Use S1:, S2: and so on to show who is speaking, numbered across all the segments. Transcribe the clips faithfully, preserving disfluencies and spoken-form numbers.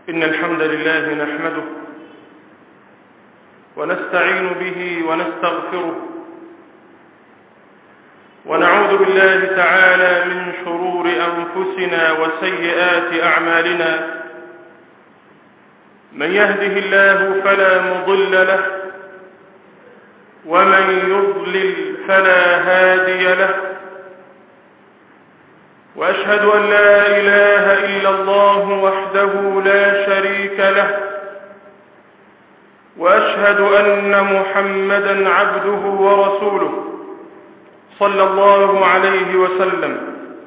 S1: إن الحمد لله نحمده ونستعين به ونستغفره ونعوذ بالله تعالى من شرور أنفسنا وسيئات أعمالنا. من يهده الله فلا مضل له ومن يضلل فلا هادي له، وأشهد أن لا إله إلا الله وحده لا شريك له، وأشهد أن محمدًا عبده ورسوله صلى الله عليه وسلم.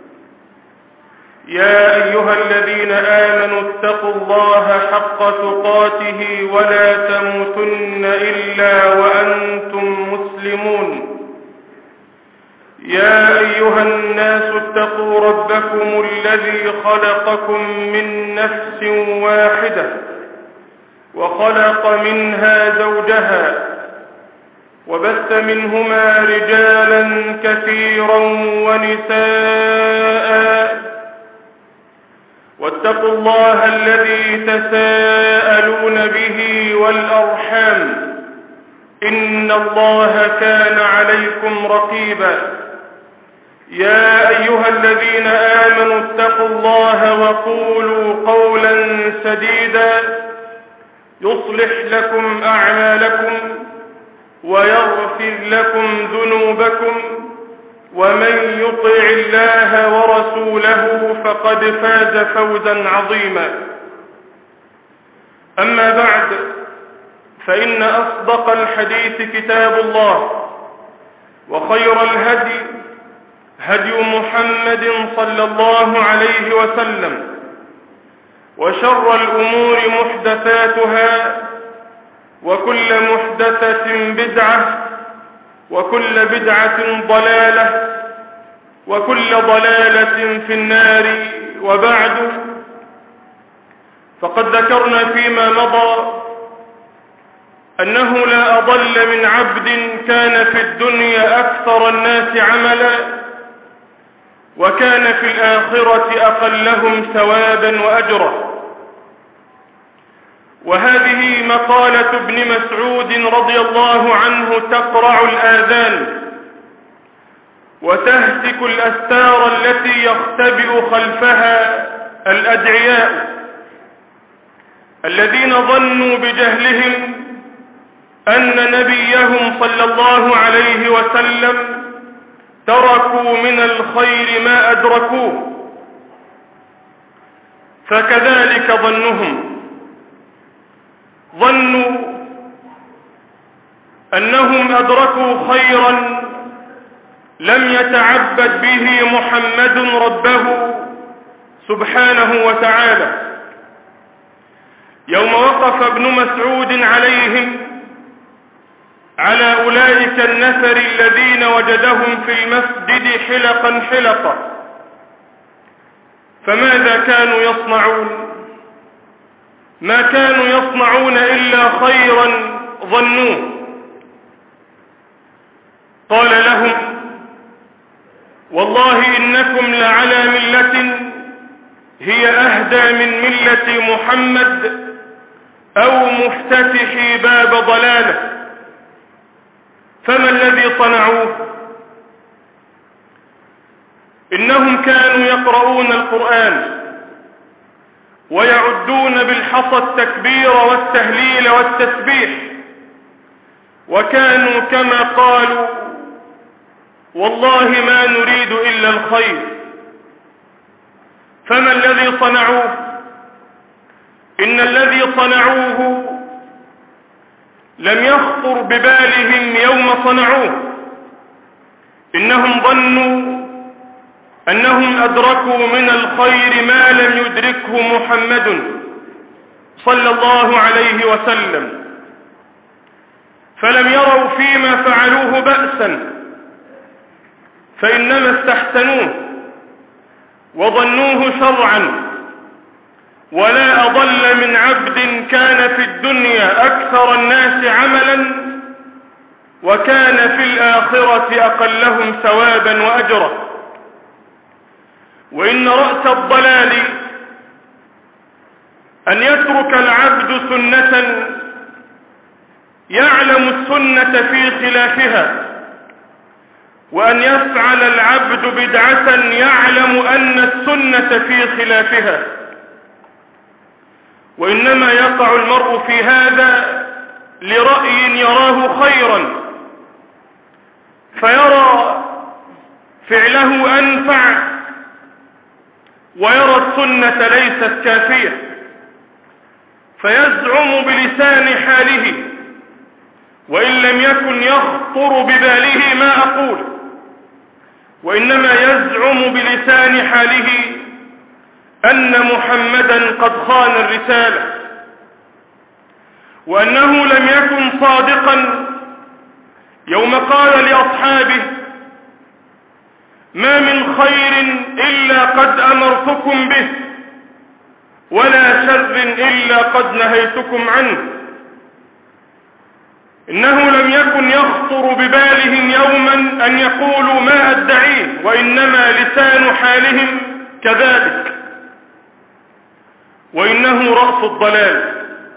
S1: يا أيها الذين آمنوا اتقوا الله حق تقاته ولا تموتن إلا وأنتم مسلمون. يا أيها الناس اتقوا ربكم الذي خلقكم من نفس واحدة وخلق منها زوجها وبث منهما رجالا كثيرا ونساء، واتقوا الله الذي تساءلون به والأرحام، إن الله كان عليكم رقيبا. يا أيها الذين آمنوا اتقوا الله وقولوا قولا سديدا يصلح لكم أعمالكم ويغفر لكم ذنوبكم، ومن يطع الله ورسوله فقد فاز فوزا عظيما. أما بعد، فإن أصدق الحديث كتاب الله، وخير الهدي هدي محمد صلى الله عليه وسلم، وشر الأمور محدثاتها، وكل محدثة بدعة، وكل بدعة ضلالة، وكل ضلالة في النار. وبعد، فقد ذكرنا فيما مضى أنه لا أضل من عبد كان في الدنيا أكثر الناس عملا، وكان في الآخرة أقلهم ثوابا وأجرا. وهذه مقالة ابن مسعود رضي الله عنه تقرع الآذان وتهتك الأستار التي يختبئ خلفها الأدعياء الذين ظنوا بجهلهم أن نبيهم صلى الله عليه وسلم تركوا من الخير ما أدركوه، فكذلك ظنهم، ظنوا أنهم أدركوا خيرا لم يتعبد به محمد ربه سبحانه وتعالى. يوم وقف ابن مسعود عليهم، على أولئك النفر الذين وجدهم في المسجد حلقا حلقا، فماذا كانوا يصنعون؟ ما كانوا يصنعون إلا خيرا ظنوه. قال لهم: والله إنكم لعلى ملة هي أهدى من ملة محمد أو مفتتحي باب ضلاله. فما الذي صنعوه؟ إنهم كانوا يقرؤون القرآن ويعدون بالحصى التكبير والتهليل والتسبيح، وكانوا كما قالوا: والله ما نريد إلا الخير. فما الذي صنعوه؟ إن الذي صنعوه لم يخطر ببالهم يوم صنعوه. إنهم ظنوا أنهم أدركوا من الخير ما لم يدركه محمد صلى الله عليه وسلم، فلم يروا فيما فعلوه بأسا، فإنما استحسنوه وظنوه شرعا. ولا أضل من عبد كان في الدنيا أكثر الناس عملا، وكان في الآخرة أقلهم ثوابا وأجرا. وإن رأس الضلال أن يترك العبد سنة يعلم السنة في خلافها، وأن يفعل العبد بدعة يعلم أن السنة في خلافها. وإنما يقع المرء في هذا لرأي يراه خيرا فيرى فعله أنفع، ويرى السنة ليست كافية فيزعم بلسان حاله وإن لم يكن يخطر بباله ما أقول، وإنما يزعم بلسان حاله أن محمدا قد خان الرسالة، وأنه لم يكن صادقا يوم قال لأصحابه: ما من خير إلا قد أمرتكم به، ولا شر إلا قد نهيتكم عنه. إنه لم يكن يخطر ببالهم يوما أن يقولوا ما أدعيه، وإنما لسان حالهم كذلك. وإنه رأس الضلال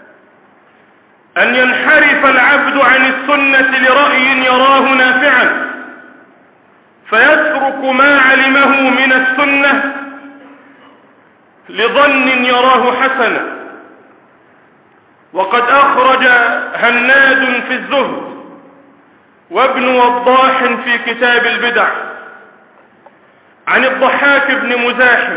S1: أن ينحرف العبد عن السنة لرأي يراه نافعا فيترك ما علمه من السنة لظن يراه حسنا. وقد أخرج هناد في الزهد وابن وضاح في كتاب البدع عن الضحاك بن مزاحم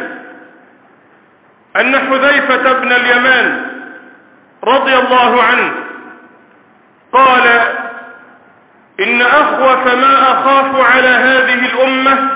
S1: أن حذيفة بن اليمان رضي الله عنه قال: إن أخوف ما أخاف على هذه الأمة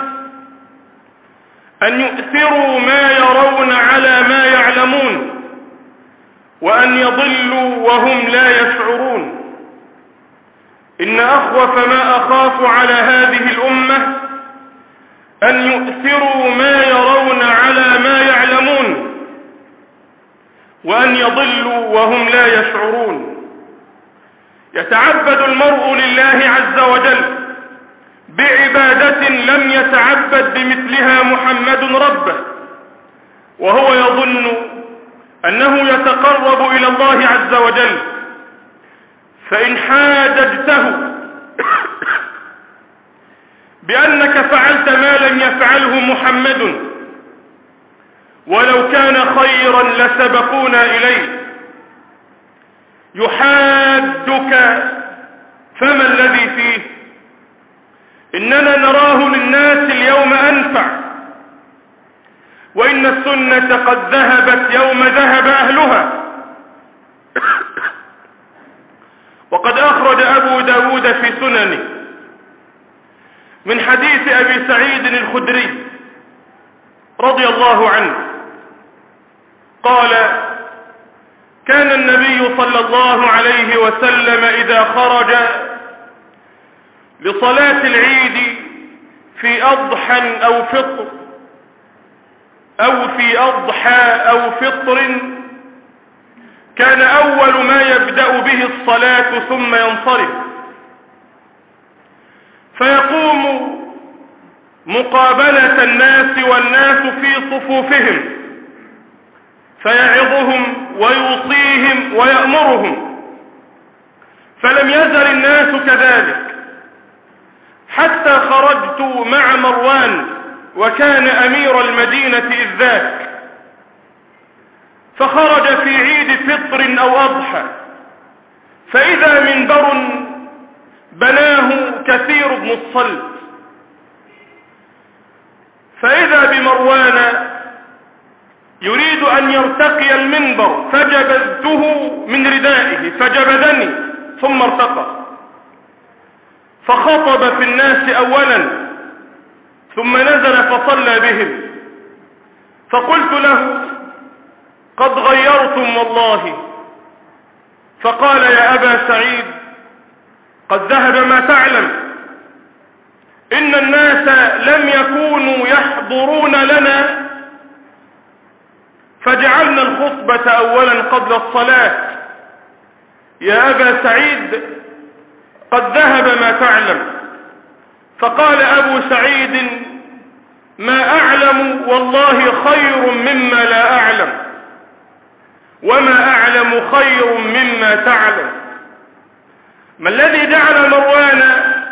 S1: أن يؤثروا ما يرون على ما يعلمون، وأن يضلوا وهم لا يشعرون. إن أخوف ما أخاف على هذه الأمة أن يؤثروا ما يرون على ما يعلمون، وأن يضلوا وهم لا يشعرون. يتعبد المرء لله عز وجل بعبادة لم يتعبد بمثلها محمد ربه، وهو يظن أنه يتقرب إلى الله عز وجل، فإن حاججته بأنك فعلت ما لم يفعله محمد ولو كان خيرا لسبقونا إليه، يحادك فما الذي فيه؟ إننا نراه للناس اليوم أنفع، وإن السنة قد ذهبت يوم ذهب أهلها. وقد أخرج أبو داود في سننه من حديث أبي سعيد الخدري رضي الله عنه قال: كان النبي صلى الله عليه وسلم إذا خرج لصلاة العيد في أضحى أو فطر أو في أضحى أو فطر كان أول ما يبدأ به الصلاة ثم ينصرف، فيقوم مقابلة الناس والناس في صفوفهم فيعظهم ويوصيهم ويأمرهم، فلم يزل الناس كذلك حتى خرجت مع مروان وكان أمير المدينة إذ ذاك، فخرج في عيد فطر أو أضحى، فإذا منبر بناه كثير بن الصلت، فإذا بمروان يريد أن يرتقي المنبر فجبذته من ردائه فجبذني ثم ارتقى، فخطب في الناس أولا ثم نزل فصلى بهم، فقلت له: قد غيرتم والله. فقال: يا أبا سعيد، قد ذهب ما تعلم، إن الناس لم يكونوا يحضرون لنا فجعلنا الخطبة أولا قبل الصلاة. يا أبا سعيد، قد ذهب ما تعلم. فقال أبو سعيد: ما أعلم والله خير مما لا أعلم، وما أعلم خير مما تعلم. ما الذي جعل مروان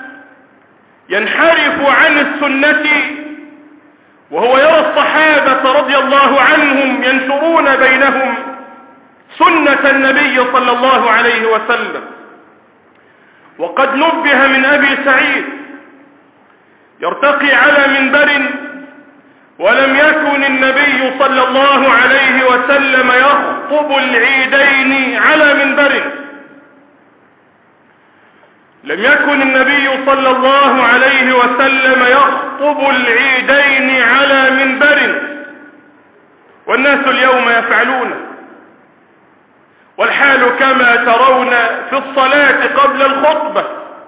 S1: ينحرف عن السنة وهو يرى الصحابة رضي الله عنهم ينشرون بينهم سنة النبي صلى الله عليه وسلم؟ وقد نبه من أبي سعيد يرتقي على منبر ولم يكن النبي صلى الله عليه وسلم يخطب العيدين على منبر، لم يكن النبي صلى الله عليه وسلم يخطب العيدين على منبر، والناس اليوم يفعلون، والحال كما ترون في الصلاة قبل الخطبة.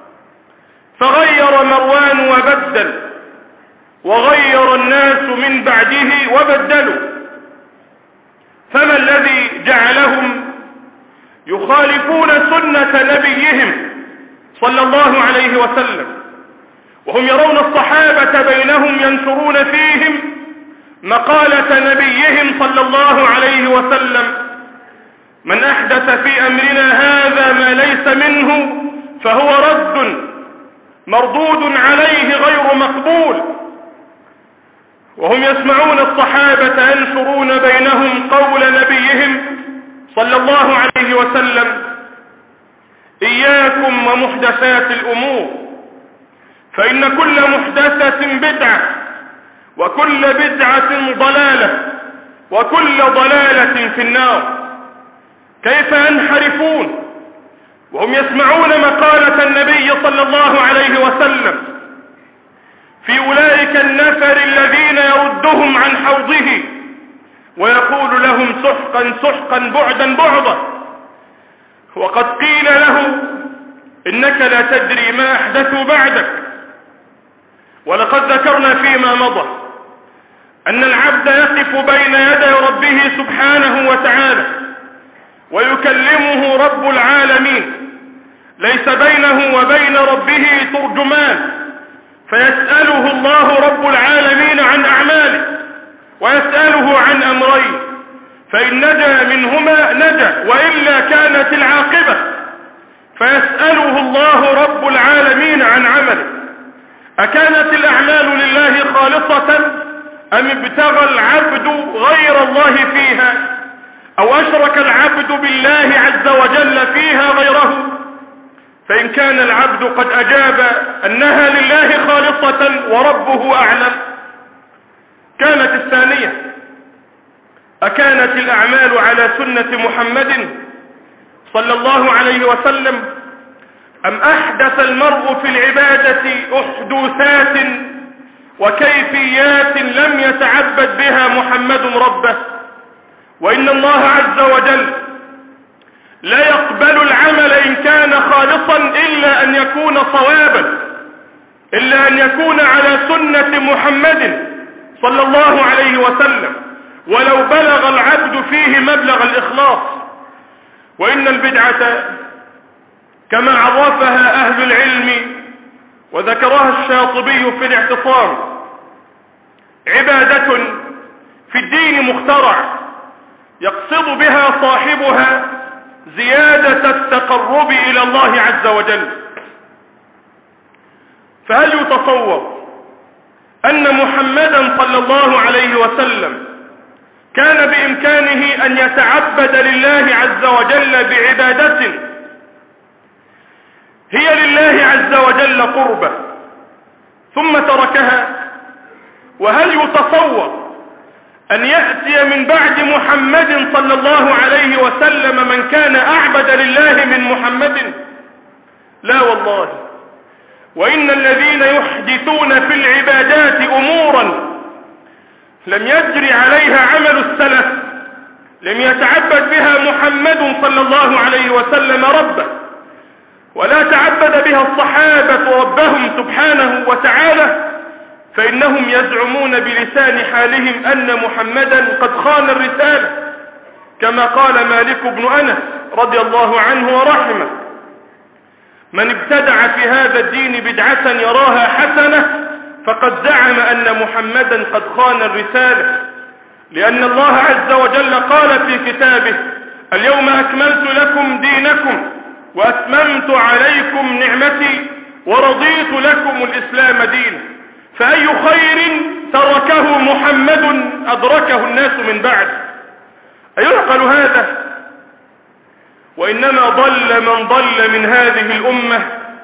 S1: فغير مروان وبدل، وغير الناس من بعده وبدلوا. فما الذي جعلهم يخالفون سنة نبيهم صلى الله عليه وسلم وهم يرون الصحابة بينهم ينشرون فيهم مقالة نبيهم صلى الله عليه وسلم: من أحدث في أمرنا هذا ما ليس منه فهو رد مردود عليه غير مقبول. وهم يسمعون الصحابة ينشرون بينهم قول نبيهم صلى الله عليه وسلم: إياكم ومحدثات الأمور، فإن كل محدثة بدعة، وكل بدعة ضلالة، وكل ضلالة في النار. كيف ينحرفون وهم يسمعون مقالة النبي صلى الله عليه وسلم في أولئك النفر الذين يردهم عن حوضه ويقول لهم سحقا سحقا بعدا بعدا، وقد قيل له إنك لا تدري ما أحدثوا بعدك. ولقد ذكرنا فيما مضى أن العبد يقف بين يدي ربه سبحانه وتعالى ويكلمه رب العالمين، ليس بينه وبين ربه ترجمان، فيسأله الله رب العالمين عن أعماله ويسأله عن أمرين، فإن نجا منهما نجا وإلا كانت العاقبة، فيسأله الله رب العالمين عن عمله: أكانت الأعمال لله خالصة أم ابتغى العبد غير الله فيها، أو أشرك العبد بالله عز وجل فيها غيره؟ فإن كان العبد قد أجاب أنها لله خالصة وربه أعلم. كانت الثانية: أكانت الأعمال على سنة محمد صلى الله عليه وسلم أم أحدث المرء في العبادة أحدوثات وكيفيات لم يتعبد بها محمد ربه؟ وإن الله عز وجل لا يقبل العمل إن كان خالصا إلا أن يكون صوابا، إلا أن يكون على سنة محمد صلى الله عليه وسلم، ولو بلغ العبد فيه مبلغ الإخلاص. وإن البدعة كما عرفها أهل العلم وذكرها الشاطبي في الاعتصام عبادة في الدين مخترع يقصد بها صاحبها زيادة التقرب إلى الله عز وجل. فهل يتصور أن محمدا صلى الله عليه وسلم كان بإمكانه أن يتعبد لله عز وجل بعبادة هي لله عز وجل قربة ثم تركها؟ وهل يتصور أن يأتي من بعد محمد صلى الله عليه وسلم من كان أعبد لله من محمد؟ لا والله. وإن الذين يحدثون في العبادات أمورا لم يجري عليها عمل السلف، لم يتعبد بها محمد صلى الله عليه وسلم ربه، ولا تعبد بها الصحابة ربهم سبحانه وتعالى، فإنهم يزعمون بلسان حالهم أن محمدا قد خان الرسالة، كما قال مالك بن أنس رضي الله عنه ورحمه: من ابتدع في هذا الدين بدعة يراها حسنة فقد زعم أن محمدا قد خان الرسالة، لأن الله عز وجل قال في كتابه: اليوم أكملت لكم دينكم وأتممت عليكم نعمتي ورضيت لكم الإسلام دينا، فأي خير تركه محمد أدركه الناس من بعد؟ أيعقل هذا؟ وإنما ضل من ضل من هذه الأمة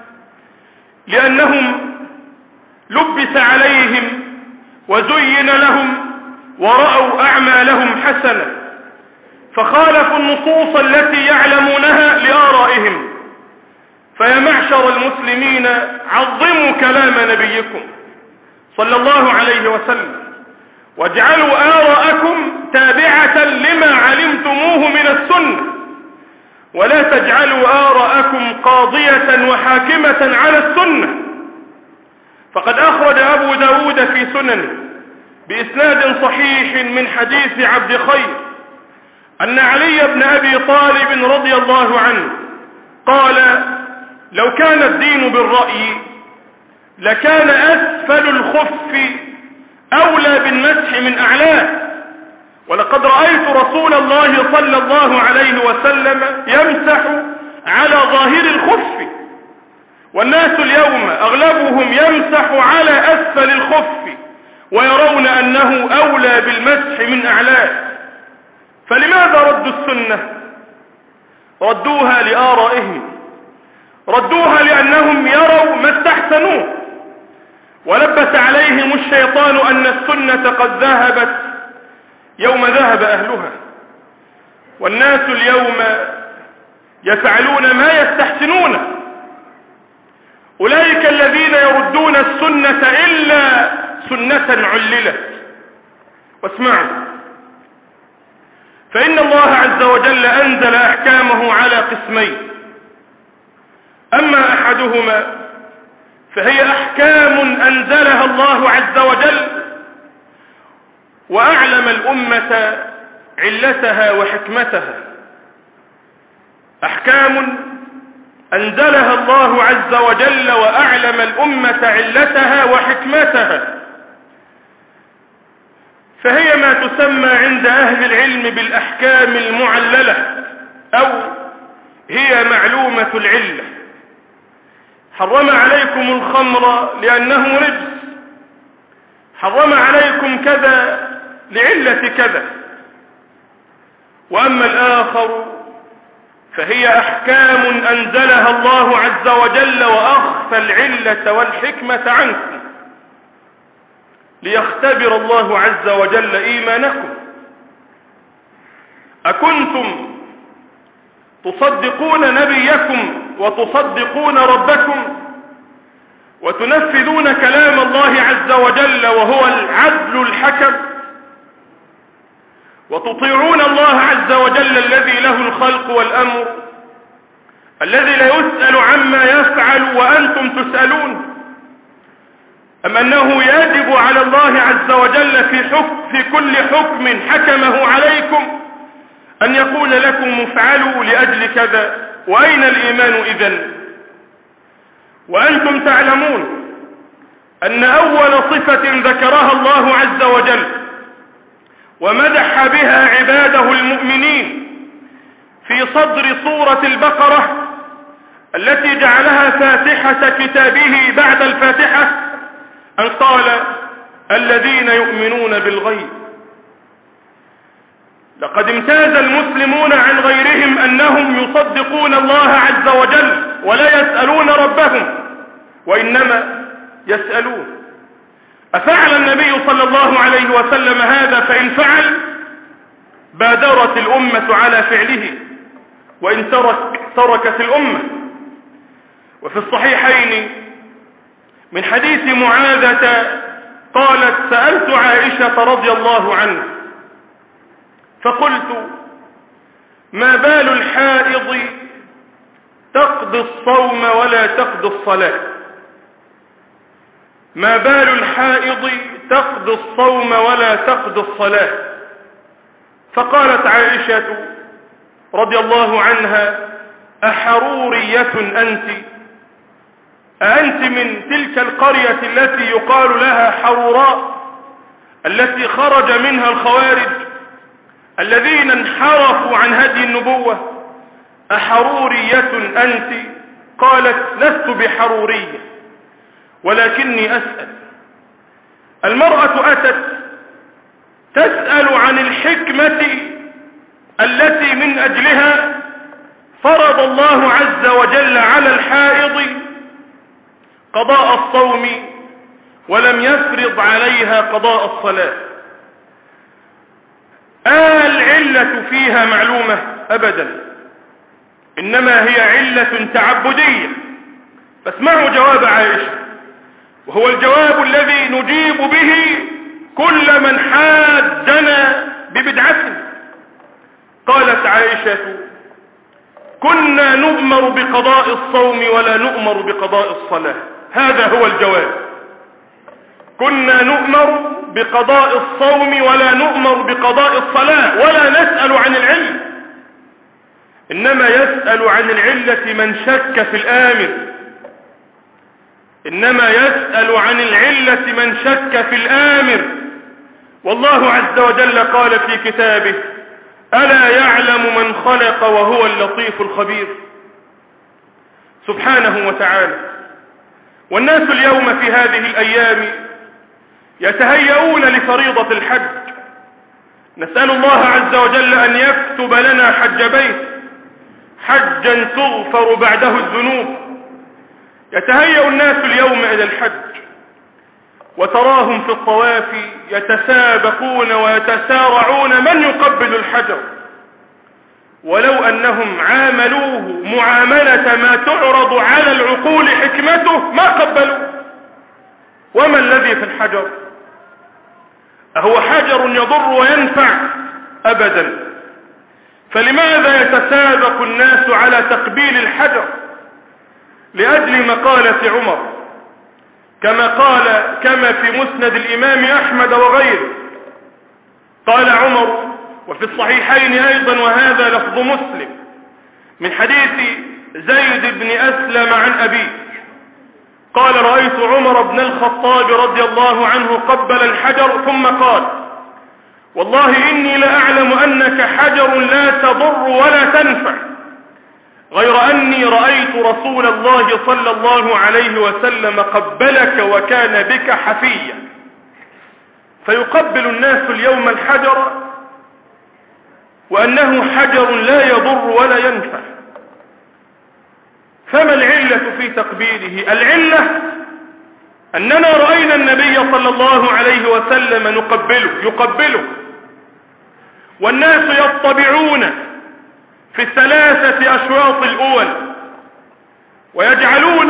S1: لأنهم لبس عليهم وزين لهم ورأوا أعمالهم حسنة فخالفوا النصوص التي يعلمونها لآرائهم. فيا معشر المسلمين، عظموا كلام نبيكم صلى الله عليه وسلم، واجعلوا آراءكم تابعة لما علمتموه من السنة، ولا تجعلوا آراءكم قاضية وحاكمة على السنة. فقد أخرج أبو داود في سننه بإسناد صحيح من حديث عبد خير أن علي بن أبي طالب رضي الله عنه قال: لو كان الدين بالرأي لكان أسفل الخف أولى بالمسح من أعلاه، ولقد رأيت رسول الله صلى الله عليه وسلم يمسح على ظاهر الخف، والناس اليوم أغلبهم يمسح على أسفل الخف ويرون أنه أولى بالمسح من أعلاه. فلماذا ردوا السنة؟ ردوها لآرائهم، ردوها لأنهم يروا ما استحسنوه، ولبس عليهم الشيطان أن السنة قد ذهبت يوم ذهب أهلها. والناس اليوم يفعلون ما يستحسنونه، أولئك الذين يردون السنة إلا سنة عللت. واسمعوا، فإن الله عز وجل أنزل أحكامه على قسمين: أما أحدهما فهي أحكام أنزلها الله عز وجل وأعلم الأمة علتها وحكمتها، أحكام أنزلها الله عز وجل وأعلم الأمة علتها وحكمتها، فهي ما تسمى عند أهل العلم بالأحكام المعللة، أو هي معلومة العلة. حرم عليكم الخمر لأنه رجس، حرم عليكم كذا لعلة كذا. وأما الآخر فهي أحكام أنزلها الله عز وجل وأخفى العلة والحكمة عنكم ليختبر الله عز وجل إيمانكم. أكنتم تصدقون نبيكم وتصدقون ربكم وتنفذون كلام الله عز وجل وهو العدل الحكم، وتطيعون الله عز وجل الذي له الخلق والأمر، الذي لا يسأل عما يفعل وأنتم تسألون؟ أم أنه يجب على الله عز وجل في, حكم في كل حكم حكمه عليكم أن يقول لكم افعلوا لأجل كذا؟ وأين الإيمان إذن؟ وأنتم تعلمون أن أول صفة ذكرها الله عز وجل ومدح بها عباده المؤمنين في صدر سورة البقرة التي جعلها فاتحة كتابه بعد الفاتحة أن قال: الذين يؤمنون بالغيب. لقد امتاز المسلمون عن غيرهم أنهم يصدقون الله عز وجل ولا يسألون ربهم، وإنما يسألون. أفعل النبي صلى الله عليه وسلم هذا؟ فإن فعل بادرت الأمة على فعله، وإن ترك تركت الأمة. وفي الصحيحين من حديث معاذة قالت: سألت عائشة رضي الله عنها فقلت: ما بال الحائض تقضي الصوم ولا تقضي الصلاة؟ ما بال الحائض تقضي الصوم ولا تقضي الصلاة؟ فقالت عائشة رضي الله عنها: أحرورية أنت؟ أأنت من تلك القرية التي يقال لها حروراء التي خرج منها الخوارج؟ الذين انحرفوا عن هدي النبوة: أحرورية أنت؟ قالت: لست بحرورية ولكني أسأل. المرأة أتت تسأل عن الحكمة التي من أجلها فرض الله عز وجل على الحائض قضاء الصوم ولم يفرض عليها قضاء الصلاة. آه العلة فيها معلومة؟ أبدا، إنما هي علة تعبدية. فاسمعوا جواب عائشة، وهو الجواب الذي نجيب به كل من حاجنا ببدعته. قالت عائشة: كنا نؤمر بقضاء الصوم ولا نؤمر بقضاء الصلاة. هذا هو الجواب. كنا نؤمر بقضاء الصوم ولا نؤمر بقضاء الصلاة، ولا نسأل عن العلة، إنما يسأل عن العلة من شك في الآمر. إنما يسأل عن العلة من شك في الآمر. والله عز وجل قال في كتابه: ألا يعلم من خلق وهو اللطيف الخبير. سبحانه وتعالى. والناس اليوم في هذه الأيام يتهيئون لفريضة الحج. نسأل الله عز وجل أن يكتب لنا حج بيت، حجا تغفر بعده الذنوب. يتهيأ الناس اليوم إلى الحج، وتراهم في الطواف يتسابقون ويتسارعون من يقبل الحجر، ولو أنهم عاملوه معاملة ما تعرض على العقول حكمته ما قبلوا. وما الذي في الحجر؟ أهو حجر يضر وينفع؟ أبدا. فلماذا يتسابق الناس على تقبيل الحجر؟ لأجل مقالة عمر، كما قال كما في مسند الإمام أحمد وغيره. قال عمر، وفي الصحيحين أيضا وهذا لفظ مسلم، من حديث زيد بن أسلم عن أبيه قال: رأيت عمر بن الخطاب رضي الله عنه قبل الحجر ثم قال: والله إني لأعلم أنك حجر لا تضر ولا تنفع، غير أني رأيت رسول الله صلى الله عليه وسلم قبلك وكان بك حفيا. فيقبل الناس اليوم الحجر وأنه حجر لا يضر ولا ينفع. فما العلة في تقبيله؟ العلة أننا رأينا النبي صلى الله عليه وسلم نقبله يقبله والناس يطبعون في الثلاثة أشواط الأول ويجعلون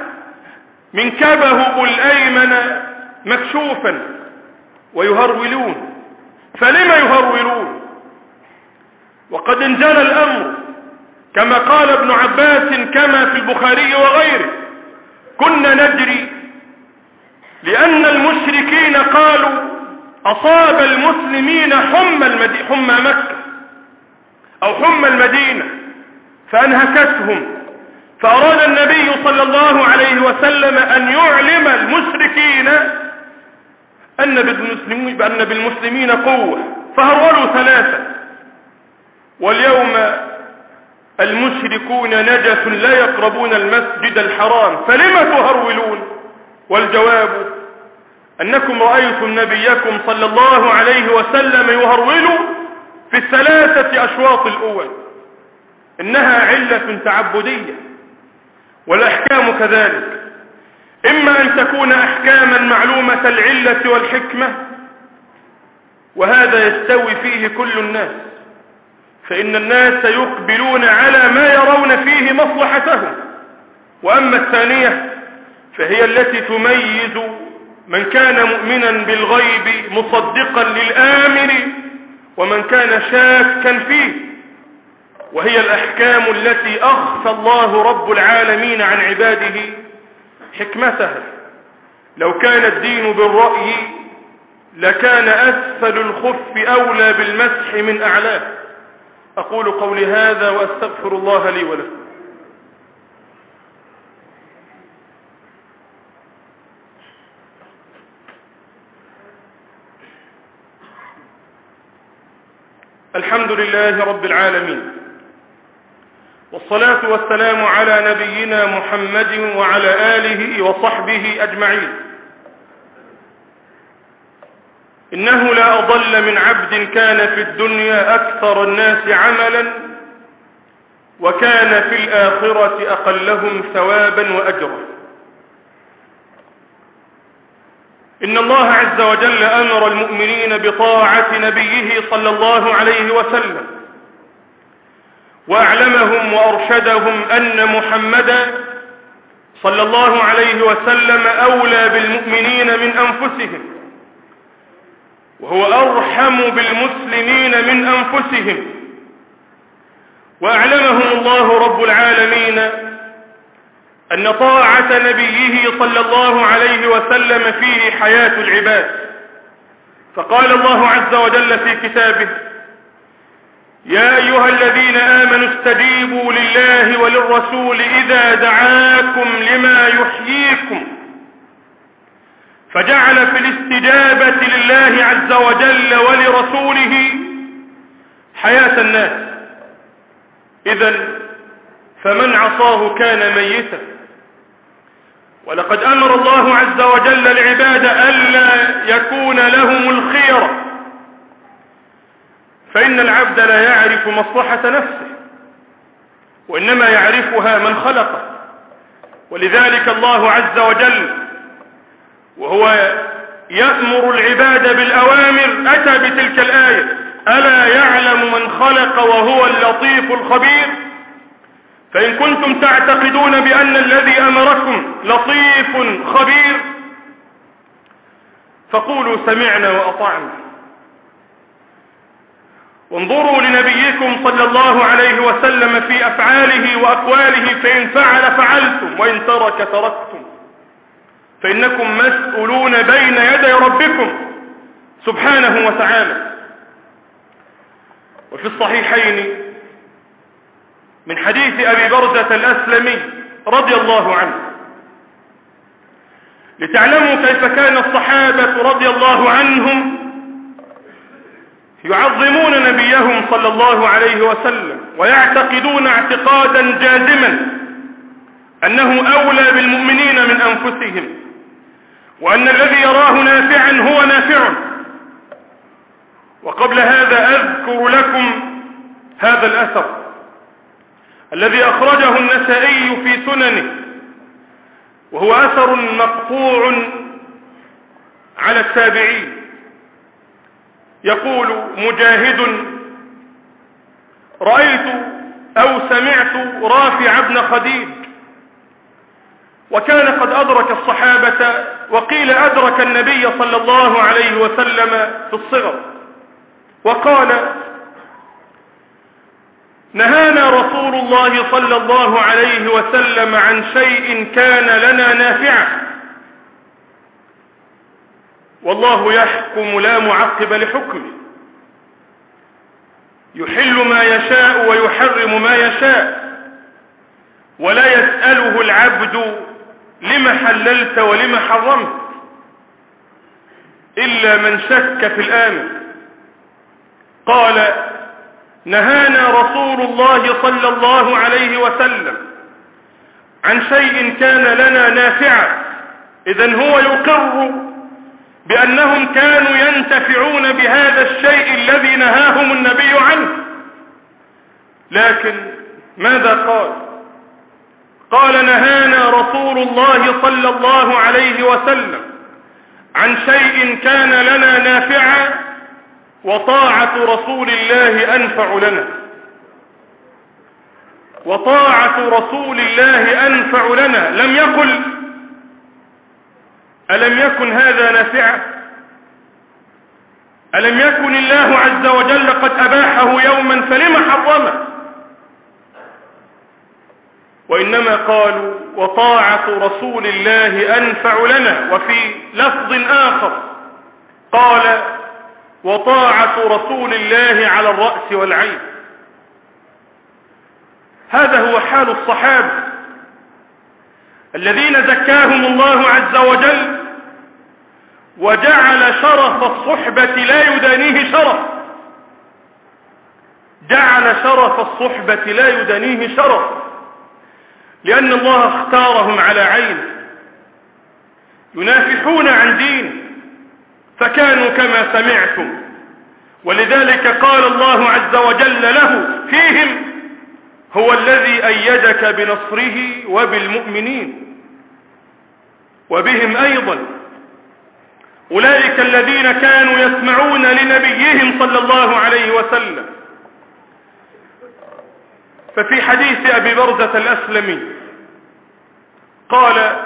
S1: منكبه الأيمن مكشوفا ويهرولون. فلما يهرولون وقد انجلى الأمر كما قال ابن عباس كما في البخاري وغيره: كنا نجري لأن المشركين قالوا أصاب المسلمين حمى المدينة حمى مكة أو حمى المدينة فأنهكتهم، فأراد النبي صلى الله عليه وسلم أن يعلم المشركين أن بالمسلمين, بأن بالمسلمين قوة، فهرولوا ثلاثة. واليوم المشركون نجس لا يقربون المسجد الحرام، فلما تهرولون؟ والجواب أنكم رأيتم نبيكم صلى الله عليه وسلم يهرول في الثلاثة أشواط الأول. إنها علة تعبدية، والأحكام كذلك، إما أن تكون أحكاما معلومة العلة والحكمة، وهذا يستوي فيه كل الناس، فإن الناس يقبلون على ما يرون فيه مصلحتهم. وأما الثانية فهي التي تميز من كان مؤمنا بالغيب مصدقا للآمر ومن كان شاكا فيه، وهي الأحكام التي أخفى الله رب العالمين عن عباده حكمتها. لو كان الدين بالرأي لكان أسفل الخف أولى بالمسح من أعلاه. أقول قولي هذا وأستغفر الله لي ولكم. الحمد لله رب العالمين، والصلاة والسلام على نبينا محمد وعلى آله وصحبه أجمعين. إنه لا أضل من عبد كان في الدنيا أكثر الناس عملا وكان في الآخرة أقلهم ثوابا وأجرا. إن الله عز وجل أمر المؤمنين بطاعة نبيه صلى الله عليه وسلم، وأعلمهم وأرشدهم أن محمدا صلى الله عليه وسلم أولى بالمؤمنين من أنفسهم، وهو أرحم بالمسلمين من أنفسهم. وأعلمهم الله رب العالمين أن طاعة نبيه صلى الله عليه وسلم فيه حياة العباد، فقال الله عز وجل في كتابه: يا أيها الذين آمنوا استجيبوا لله وللرسول إذا دعاكم لما يحييكم، فجعل في الاستجابة لله عز وجل ولرسوله حياة الناس. إذن فمن عصاه كان ميتا. ولقد أمر الله عز وجل العباد ألا يكون لهم الخيرة، فإن العبد لا يعرف مصلحة نفسه، وإنما يعرفها من خلقه. ولذلك الله عز وجل وهو يأمر العباد بالأوامر أتى بتلك الآية: ألا يعلم من خلق وهو اللطيف الخبير. فإن كنتم تعتقدون بأن الذي أمركم لطيف خبير فقولوا سمعنا وأطعنا، وانظروا لنبيكم صلى الله عليه وسلم في أفعاله وأقواله، فإن فعل فعلتم وإن ترك تركتم، فإنكم مسؤولون بين يدي ربكم سبحانه وتعالى. وفي الصحيحين من حديث أبي برزة الأسلمي رضي الله عنه، لتعلموا كيف كان الصحابة رضي الله عنهم يعظمون نبيهم صلى الله عليه وسلم، ويعتقدون اعتقادا جازما أنه أولى بالمؤمنين من أنفسهم، وأن الذي يراه نافعا هو نافع. وقبل هذا أذكر لكم هذا الأثر الذي أخرجه النسائي في سننه، وهو أثر مقطوع على التابعين. يقول مجاهد: رأيت أو سمعت رافع بن خديج، وكان قد أدرك الصحابة، وقيل أدرك النبي صلى الله عليه وسلم في الصغر، وقال: نهانا رسول الله صلى الله عليه وسلم عن شيء كان لنا نافعا، والله يحكم لا معقب لحكمه، يحل ما يشاء ويحرم ما يشاء، ولا يسأله العبد لما حللت ولما حرمت إلا من شك في الآمر. قال: نهانا رسول الله صلى الله عليه وسلم عن شيء كان لنا نافعا. إذن هو يقر بأنهم كانوا ينتفعون بهذا الشيء الذي نهاهم النبي عنه، لكن ماذا قال؟ قال: نهانا رسول الله صلى الله عليه وسلم عن شيء كان لنا نافعا، وطاعة رسول الله أنفع لنا. وطاعة رسول الله أنفع لنا. لم يقل: ألم يكن هذا نافعا؟ ألم يكن الله عز وجل قد أباحه يوما فلما حرمه؟ وإنما قالوا: وطاعة رسول الله أنفع لنا. وفي لفظ آخر قال: وطاعة رسول الله على الرأس والعين. هذا هو حال الصحابة الذين زكاهم الله عز وجل، وجعل شرف الصحبة لا يدانيه شرف. جعل شرف الصحبة لا يدنيه شرف، لأن الله اختارهم على عينه، ينافحون عن دين فكانوا كما سمعتم. ولذلك قال الله عز وجل له فيهم: هو الذي أيدك بنصره وبالمؤمنين. وبهم أيضا أولئك الذين كانوا يسمعون لنبيهم صلى الله عليه وسلم. ففي حديث أبي برزة الأسلمي قال: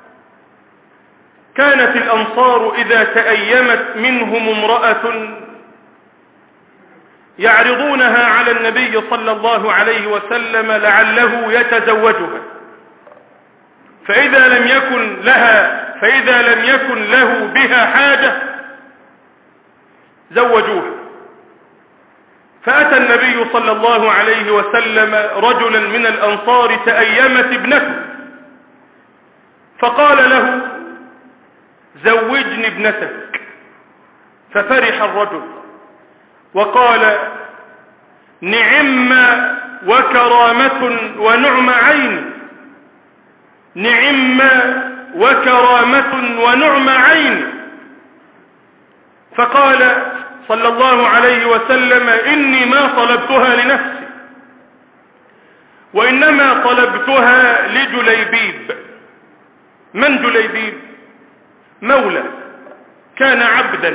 S1: كانت الأنصار إذا تأيمت منهم امرأة يعرضونها على النبي صلى الله عليه وسلم لعله يتزوجها، فإذا لم يكن لها فإذا لم يكن له بها حاجة زوجوها. فأتى النبي صلى الله عليه وسلم رجلا من الأنصار تأيمت ابنته، فقال له: زوجني ابنتك. ففرح الرجل وقال: نعم وكرامة ونعم عين، نعم وكرامة ونعم عين. فقال صلى الله عليه وسلم: إني ما طلبتها لنفسي، وإنما طلبتها لجليبيب. من جليبيب؟ مولى كان عبدا،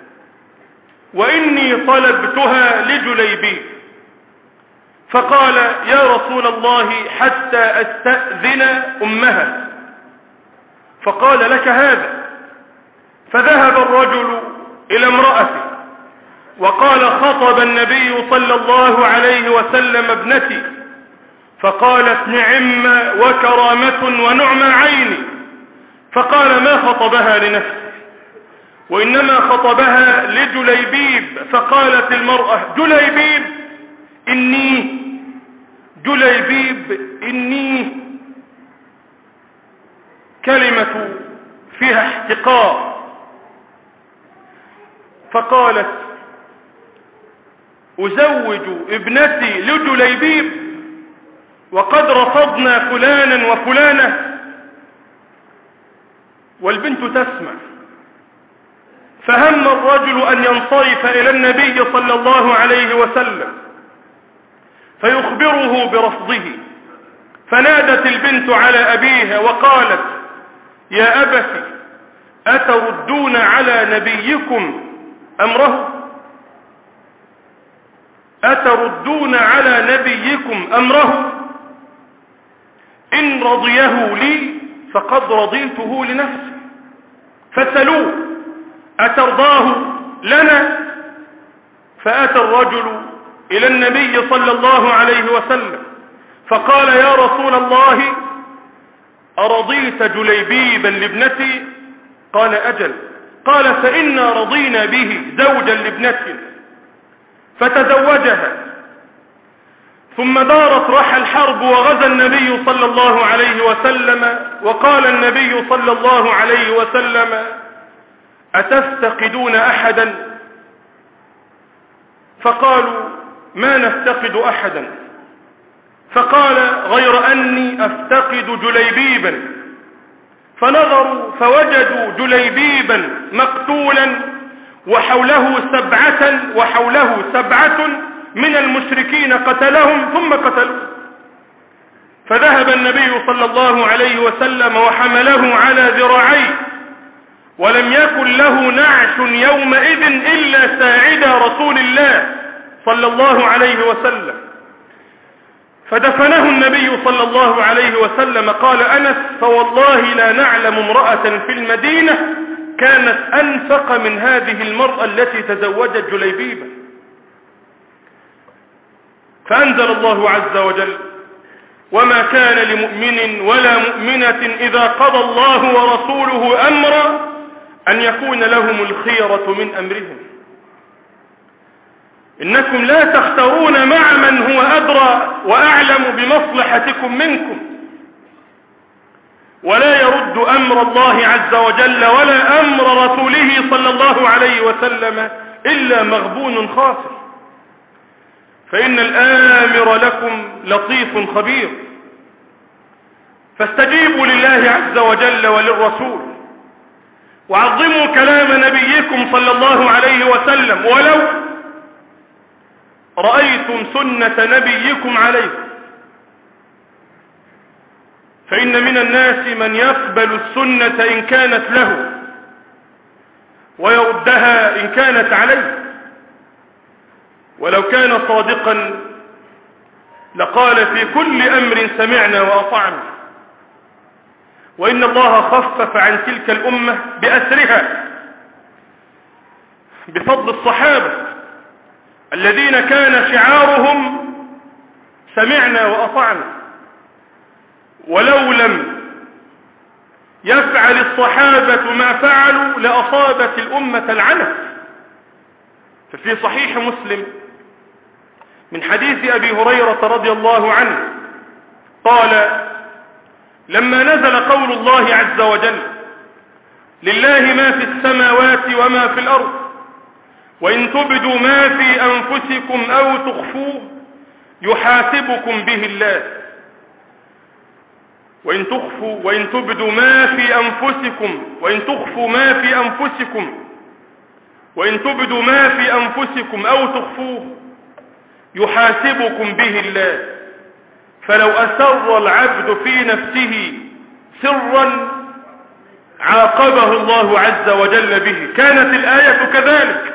S1: وإني طلبتها لجليبيب. فقال: يا رسول الله حتى أستأذن أمها. فقال: لك هذا. فذهب الرجل إلى امرأته وقال: خطب النبي صلى الله عليه وسلم ابنتي. فقالت: نعم وكرامة ونعم عيني. فقال: ما خطبها لنفسه، وإنما خطبها لجليبيب. فقالت المرأة: جليبيب إني، جليبيب إني. كلمة فيها احتقار. فقالت: أزوج ابنتي لجليبيب وقد رفضنا فلانا وفلانة. والبنت تسمع. فهم الرجل أن ينصرف إلى النبي صلى الله عليه وسلم فيخبره برفضه. فنادت البنت على أبيها وقالت: يا أبت، أتردون على نبيكم أمره؟ أتردون على نبيكم أمره؟ إن رضيه لي فقد رضيته لنفسي، فسلوه أترضاه لنا؟ فأتى الرجل إلى النبي صلى الله عليه وسلم فقال: يا رسول الله، أرضيت جليبيبا لابنتي؟ قال: أجل. قال: فإنا رضينا به زوجا لابنتنا. فتزوجها. ثم دارت رحى الحرب وغزا النبي صلى الله عليه وسلم. وقال النبي صلى الله عليه وسلم: أتفتقدون أحدا؟ فقالوا: ما نفتقد أحدا. فقال: غير أني أفتقد جليبيبا. فنظروا فوجدوا جليبيبا مقتولا وحوله سبعة وحوله سبعة من المشركين قتلهم ثم قتلوه. فذهب النبي صلى الله عليه وسلم وحمله على ذراعيه، ولم يكن له نعش يومئذ إلا ساعد رسول الله صلى الله عليه وسلم. فدفنه النبي صلى الله عليه وسلم. قال أنس: فوالله لا نعلم امرأة في المدينة كانت أنفق من هذه المرأة التي تزوجت جليبيبا. فأنزل الله عز وجل: وما كان لمؤمن ولا مؤمنة إذا قضى الله ورسوله أمرا أن يكون لهم الخيرة من أمرهم. إنكم لا تختارون مع من هو أدرى وأعلم بمصلحتكم منكم. ولا يرد أمر الله عز وجل ولا أمر رسوله صلى الله عليه وسلم إلا مغبون خاسر. فإن الآمر لكم لطيف خبير. فاستجيبوا لله عز وجل وللرسول، وعظموا كلام نبيكم صلى الله عليه وسلم، ولو رأيتم سنة نبيكم عليكم. فإن من الناس من يقبل السنة إن كانت له ويردها إن كانت عليه، ولو كان صادقا لقال في كل أمر سمعنا وأطعنا. وإن الله خفف عن تلك الأمة بأسرها بفضل الصحابة الذين كان شعارهم سمعنا وأطعنا. ولو لم يفعل الصحابة ما فعلوا لأصابت الأمة العنف. ففي صحيح مسلم من حديث أبي هريرة رضي الله عنه قال: لما نزل قول الله عز وجل: لله ما في السماوات وما في الأرض، وإن تبدوا ما في أنفسكم أو تخفوه يحاسبكم به الله، وإن تخفوا وإن تبدوا ما في أنفسكم وإن تخفوا ما في أنفسكم وإن تبدوا ما في أنفسكم أو تخفوه يحاسبكم به الله. فلو أسر العبد في نفسه سرا عاقبه الله عز وجل به. كانت الآية كذلك.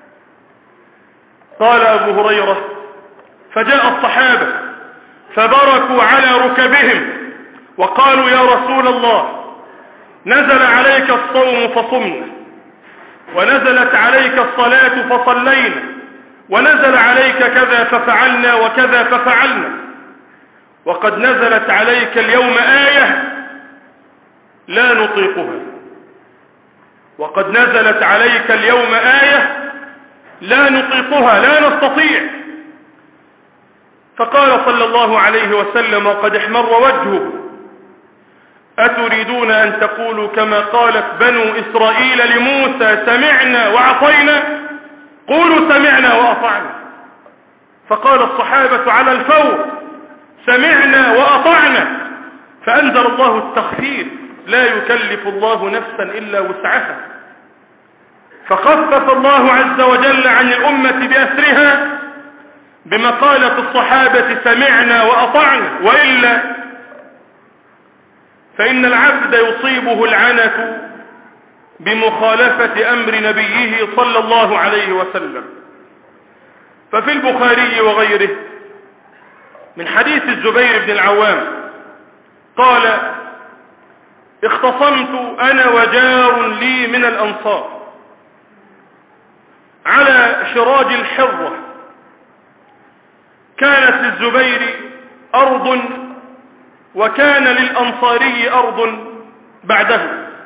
S1: قال أبو هريرة: فجاء الصحابة فبركوا على ركبهم وقالوا: يا رسول الله، نزل عليك الصوم فصمنا، ونزلت عليك الصلاة فصلينا، ونزل عليك كذا ففعلنا وكذا ففعلنا، وقد نزلت عليك اليوم آية لا نطيقها، وقد نزلت عليك اليوم آية لا نطيقها، لا نستطيع. فقال صلى الله عليه وسلم وقد احمر وجهه: أتريدون أن تقولوا كما قالت بنو إسرائيل لموسى: سمعنا وعصينا؟ قولوا سمعنا وأطعنا. فقال الصحابة على الفور: سمعنا وأطعنا. فأنزل الله التخفيف: لا يكلف الله نفسا إلا وسعها. فخفف الله عز وجل عن الأمة بأسرها بمقالة الصحابة: سمعنا وأطعنا. وإلا فإن العبد يصيبه العنة بمخالفة أمر نبيه صلى الله عليه وسلم. ففي البخاري وغيره من حديث الزبير بن العوام قال: اختصمت أنا وجار لي من الأنصار على شراج الحرة. كانت للزبير أرض وكان للأنصاري أرض بعده،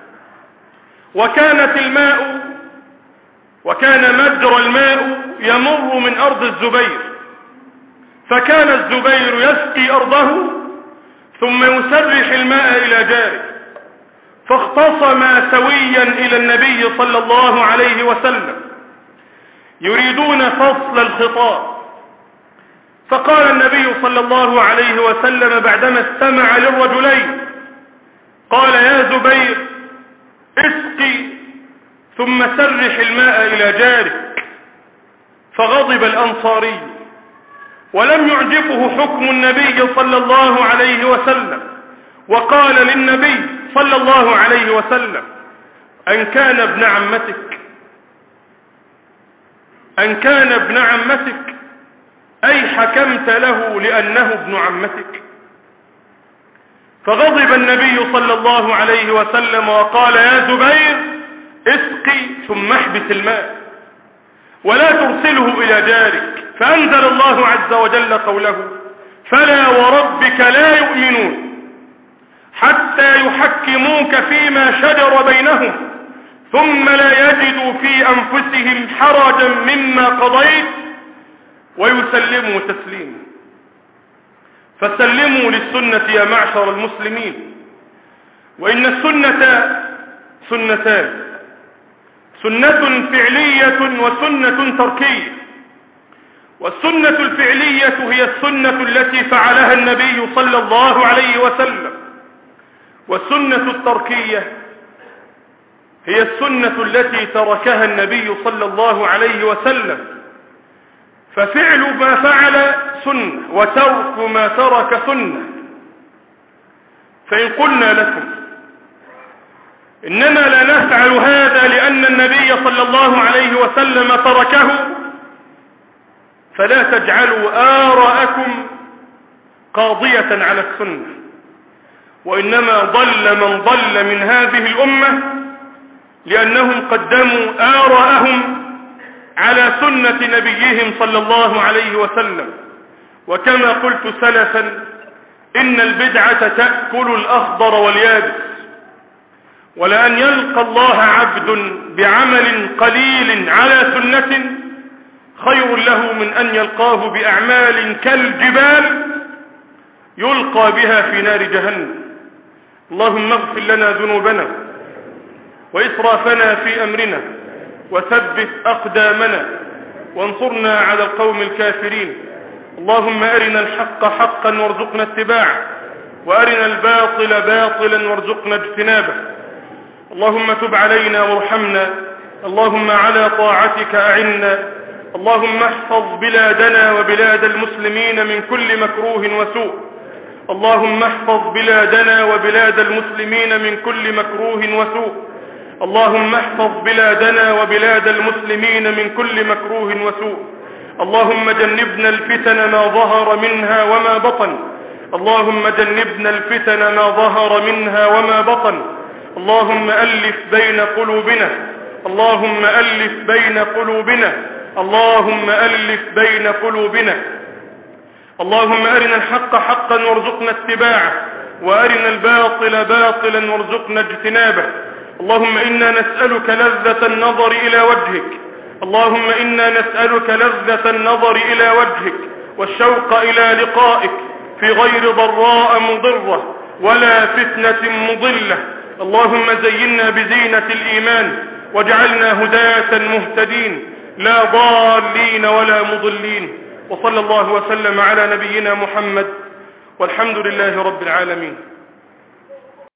S1: وكانت الماء وكان مجرى الماء يمر من أرض الزبير، فكان الزبير يسقي أرضه ثم يسرح الماء إلى جاره، فاختصما سويا إلى النبي صلى الله عليه وسلم يريدون فصل الخطاب. فقال النبي صلى الله عليه وسلم بعدما استمع للرجلين قال: يا زبير، اسقي ثم سرح الماء إلى جارك. فغضب الأنصاري ولم يعجبه حكم النبي صلى الله عليه وسلم، وقال للنبي صلى الله عليه وسلم: أن كان ابن عمتك أن كان ابن عمتك أي حكمت له لأنه ابن عمتك؟ فغضب النبي صلى الله عليه وسلم وقال: يا زبير، اسقي ثم احبس الماء ولا ترسله إلى جارك. فأنزل الله عز وجل قوله: فلا وربك لا يؤمنون حتى يحكموك فيما شجر بينهم ثم لا يجدوا في أنفسهم حرجا مما قضيت ويسلموا تسليما. فسلموا للسنة يا معشر المسلمين. وإن السنة سنتان: سنة فعلية وسنة تركية. والسنة الفعلية هي السنة التي فعلها النبي صلى الله عليه وسلم، والسنة التركية هي السنة التي تركها النبي صلى الله عليه وسلم. ففعل ما فعل سنة وترك ما ترك سنة. فإن قلنا لكم إننا لا نفعل هذا لأن النبي صلى الله عليه وسلم تركه، فلا تجعلوا آراءكم قاضية على السنة، وإنما ضل من ضل من هذه الأمة لأنهم قدموا آراءهم على سنة نبيهم صلى الله عليه وسلم. وكما قلت سلفا إن البدعة تأكل الأخضر واليابس، ولأن يلقى الله عبد بعمل قليل على سنة خير له من أن يلقاه بأعمال كالجبال يلقى بها في نار جهنم. اللهم اغفر لنا ذنوبنا وإسرافنا في أمرنا وثبت أقدامنا وانصرنا على القوم الكافرين. اللهم أرنا الحق حقا وارزقنا اتباعه، وأرنا الباطل باطلا وارزقنا اجتنابه. اللهم تب علينا وارحمنا، اللهم على طاعتك أعنا. اللهم احفظ بلادنا وبلاد المسلمين من كل مكروه وسوء. اللهم احفظ بلادنا وبلاد المسلمين من كل مكروه وسوء. اللهم احفظ بلادنا وبلاد المسلمين من كل مكروه وسوء. اللهم جنبنا الفتن ما ظهر منها وما بطن. اللهم جنبنا الفتن ما ظهر منها وما بطن. اللهم ألف بين قلوبنا. اللهم ألف بين قلوبنا. اللهم ألف بين قلوبنا. اللهم أرنا الحق حقا وارزقنا اتباعه، وأرنا الباطل باطلا وارزقنا اجتنابه. اللهم إنا نسألك لذة النظر إلى وجهك. اللهم إنا نسألك لذة النظر إلى وجهك والشوق إلى لقائك في غير ضراء مضرة ولا فتنة مضلة. اللهم زينا بزينة الإيمان واجعلنا هداة مهتدين لا ضالين ولا مضلين. وصلى الله وسلم على نبينا محمد، والحمد لله رب العالمين.